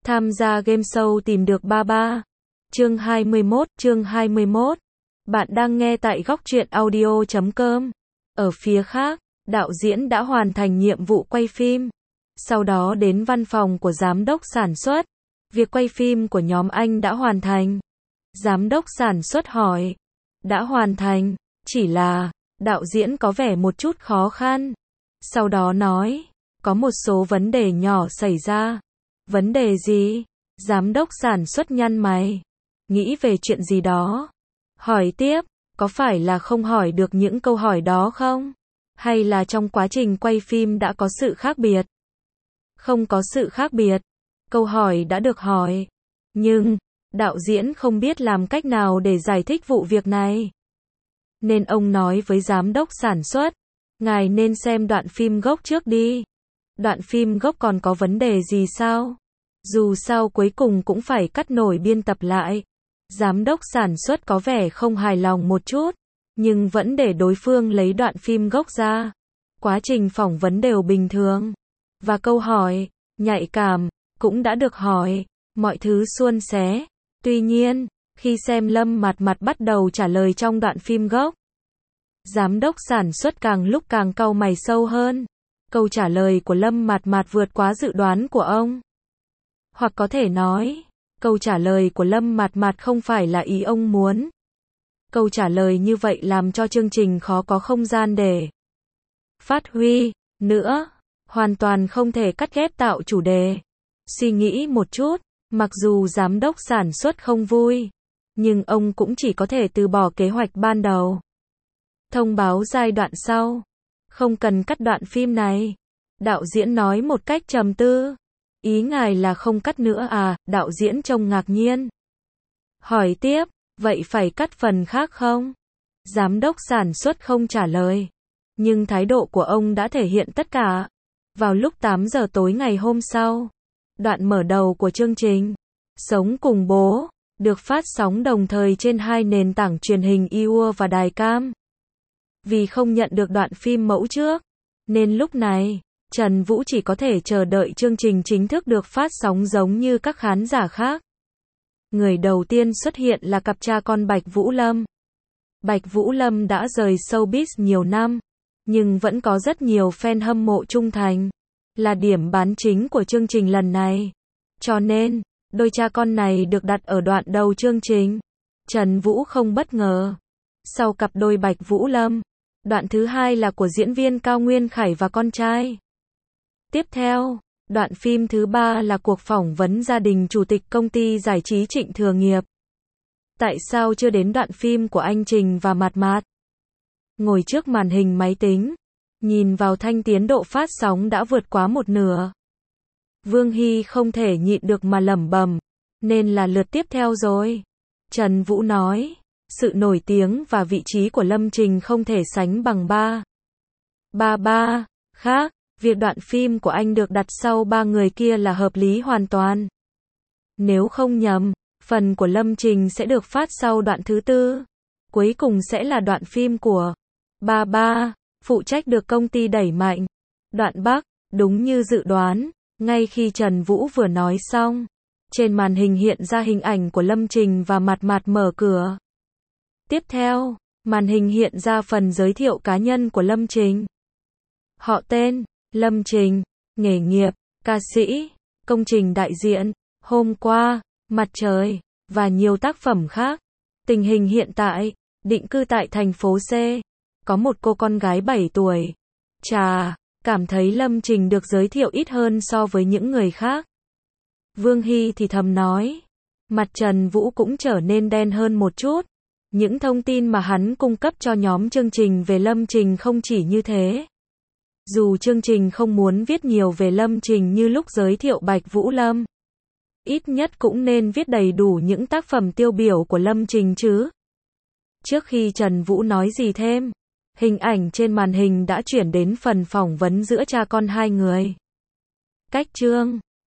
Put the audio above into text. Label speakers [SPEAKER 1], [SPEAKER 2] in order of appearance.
[SPEAKER 1] Tham gia game show tìm được ba ba. Chương 21. Bạn đang nghe tại góc truyện audio.com. Ở phía khác, đạo diễn đã hoàn thành nhiệm vụ quay phim. Sau đó đến văn phòng của giám đốc sản xuất. Việc quay phim của nhóm anh đã hoàn thành. Giám đốc sản xuất hỏi. Đã hoàn thành, chỉ là, đạo diễn có vẻ một chút khó khăn. Sau đó nói, có một số vấn đề nhỏ xảy ra. Vấn đề gì? Giám đốc sản xuất nhăn mày. Nghĩ về chuyện gì đó. Hỏi tiếp, có phải là không hỏi được những câu hỏi đó không? Hay là trong quá trình quay phim đã có sự khác biệt? Không có sự khác biệt. Câu hỏi đã được hỏi. Nhưng, đạo diễn không biết làm cách nào để giải thích vụ việc này. Nên ông nói với giám đốc sản xuất, ngài nên xem đoạn phim gốc trước đi. Đoạn phim gốc còn có vấn đề gì sao? Dù sao cuối cùng cũng phải cắt nổi biên tập lại. Giám đốc sản xuất có vẻ không hài lòng một chút, nhưng vẫn để đối phương lấy đoạn phim gốc ra. Quá trình phỏng vấn đều bình thường. Và câu hỏi, nhạy cảm, cũng đã được hỏi. Mọi thứ suôn sẻ. Tuy nhiên, khi xem Lâm Mạt Mạt bắt đầu trả lời trong đoạn phim gốc, giám đốc sản xuất càng lúc càng cau mày sâu hơn. Câu trả lời của Lâm Mạt Mạt vượt quá dự đoán của ông. Hoặc có thể nói, câu trả lời của Lâm Mạt Mạt không phải là ý ông muốn. Câu trả lời như vậy làm cho chương trình khó có không gian để phát huy nữa, hoàn toàn không thể cắt ghép tạo chủ đề. Suy nghĩ một chút, mặc dù giám đốc sản xuất không vui, nhưng ông cũng chỉ có thể từ bỏ kế hoạch ban đầu. Thông báo giai đoạn sau. Không cần cắt đoạn phim này. Đạo diễn nói một cách trầm tư. Ý ngài là không cắt nữa à? Đạo diễn trông ngạc nhiên. Hỏi tiếp, vậy phải cắt phần khác không? Giám đốc sản xuất không trả lời. Nhưng thái độ của ông đã thể hiện tất cả. Vào lúc 8 giờ tối ngày hôm sau, đoạn mở đầu của chương trình Sống cùng bố được phát sóng đồng thời trên hai nền tảng truyền hình Iowa và đài cam. Vì không nhận được đoạn phim mẫu trước, nên lúc này, Trần Vũ chỉ có thể chờ đợi chương trình chính thức được phát sóng giống như các khán giả khác. Người đầu tiên xuất hiện là cặp cha con Bạch Vũ Lâm. Bạch Vũ Lâm đã rời showbiz nhiều năm, nhưng vẫn có rất nhiều fan hâm mộ trung thành, là điểm bán chính của chương trình lần này. Cho nên, đôi cha con này được đặt ở đoạn đầu chương trình. Trần Vũ không bất ngờ. Sau cặp đôi Bạch Vũ Lâm, đoạn thứ hai là của diễn viên Cao Nguyên Khải và con trai. Tiếp theo, đoạn phim thứ ba là cuộc phỏng vấn gia đình chủ tịch công ty giải trí Trịnh Thừa Nghiệp. Tại sao chưa đến đoạn phim của anh Trình và Mạt Mạt? Ngồi trước màn hình máy tính, nhìn vào thanh tiến độ phát sóng đã vượt quá một nửa. Vương Hy không thể nhịn được mà lẩm bẩm, nên là lượt tiếp theo rồi. Trần Vũ nói, sự nổi tiếng và vị trí của Lâm Trình không thể sánh bằng ba khác, việc đoạn phim của anh được đặt sau ba người kia là hợp lý hoàn toàn. Nếu không nhầm, phần của Lâm Trình sẽ được phát sau đoạn thứ tư. Cuối cùng sẽ là đoạn phim của ba, phụ trách được công ty đẩy mạnh. Đoạn Bắc, đúng như dự đoán, ngay khi Trần Vũ vừa nói xong, trên màn hình hiện ra hình ảnh của Lâm Trình và Mạt Mạt mở cửa. Tiếp theo, màn hình hiện ra phần giới thiệu cá nhân của Lâm Trình. Họ tên, Lâm Trình, nghề nghiệp, ca sĩ, công trình đại diện, hôm qua, mặt trời, và nhiều tác phẩm khác. Tình hình hiện tại, định cư tại thành phố C, có một cô con gái 7 tuổi. Chà, cảm thấy Lâm Trình được giới thiệu ít hơn so với những người khác. Vương Hy thì thầm nói, mặt Trần Vũ cũng trở nên đen hơn một chút. Những thông tin mà hắn cung cấp cho nhóm chương trình về Lâm Trình không chỉ như thế. Dù chương trình không muốn viết nhiều về Lâm Trình như lúc giới thiệu Bạch Vũ Lâm, ít nhất cũng nên viết đầy đủ những tác phẩm tiêu biểu của Lâm Trình chứ. Trước khi Trần Vũ nói gì thêm, hình ảnh trên màn hình đã chuyển đến phần phỏng vấn giữa cha con hai người. Cách chương